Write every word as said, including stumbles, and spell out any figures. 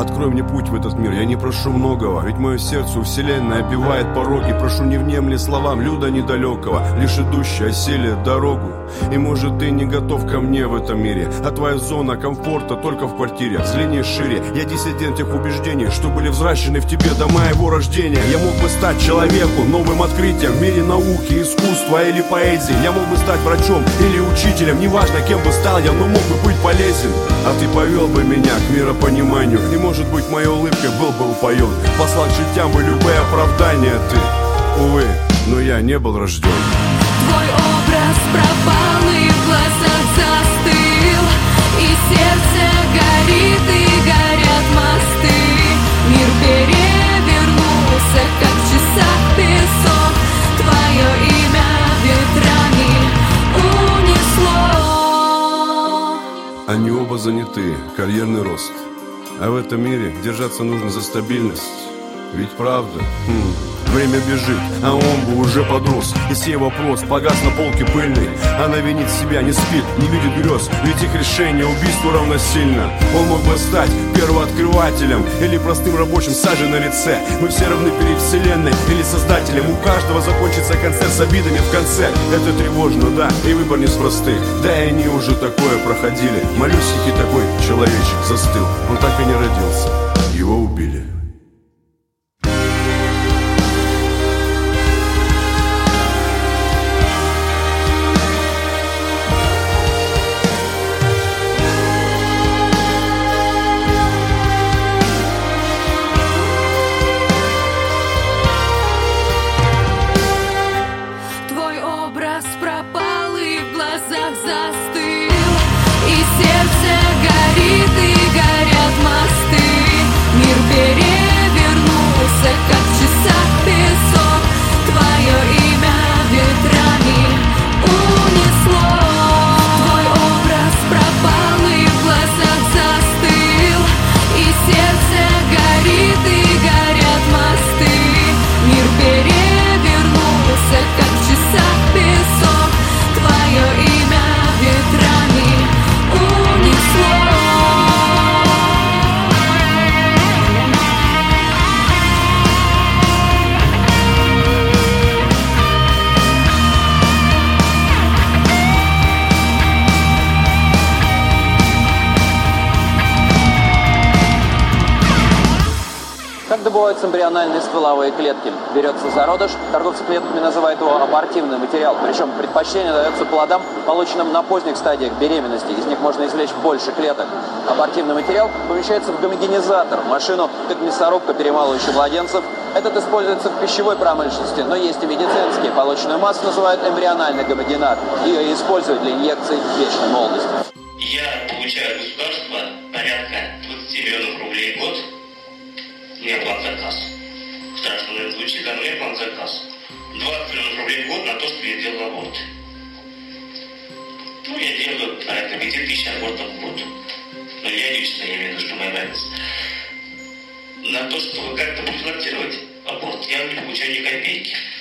Открой мне путь в этот мир, я не прошу многого, ведь мое сердце у вселенной обивает пороги. Прошу, не внемли словам люда недалекого, лишь идущий осилит дорогу. И может ты не готов ко мне в этом мире, а твоя зона комфорта только в квартире. Взгляни шире, я диссидент тех убеждений, что были взращены в тебе до моего рождения. Я мог бы стать человеку, новым открытием в мире науки, искусства или поэзии. Я мог бы стать врачом или учителем, неважно кем бы стал я, но мог бы быть полезен. А ты повел бы меня к миропониманию, и может быть моей улыбкой был бы упоен. Послал к житям бы любые оправдания ты, увы, но я не был рожден. Твой образ пропал и в глазах застыл, и сердце горит, и горят мосты. Мир перевернулся, как в часах песок. Твое имя ветрами унесло. Они оба заняты, карьерный рост. А в этом мире держаться нужно за стабильность. Ведь правда, хм, время бежит, а он бы уже подрос. И сей вопрос погас на полке пыльной. Она винит себя, не спит, не видит грез, ведь их решение убийству равносильно. Он мог бы стать первооткрывателем или простым рабочим с сажей на лице. Мы все равны перед вселенной или создателем. У каждого закончится концерт с обидами в конце. Это тревожно, да, и выбор не с простых. Да и они уже такое проходили. Малюсенький такой человечек застыл. Он так и не родился, его убили. Как добываются эмбриональные стволовые клетки? Берется зародыш, торговцы клетками называют его абортивный материал. Причем предпочтение дается плодам, полученным на поздних стадиях беременности. Из них можно извлечь больше клеток. Абортивный материал помещается в гомогенизатор, машину, как мясорубка, перемалывающая младенцев. Этот используется в пищевой промышленности, но есть и медицинские. Полученную массу называют эмбриональный гомогенат. Ее используют для инъекций вечной молодости. Я получаю от государства порядка двадцать миллионов рублей в год. У меня план-заказ. Страшно, наверное, звучит, да, но у меня план-заказ. двадцать миллионов рублей в год на то, что я делал аборт. Ну, я делаю порядка пять тысяч абортов в год. Но я лично, я имею в виду, что моя нравится. На то, чтобы как-то профилактировать аборт, я не получаю ни копейки.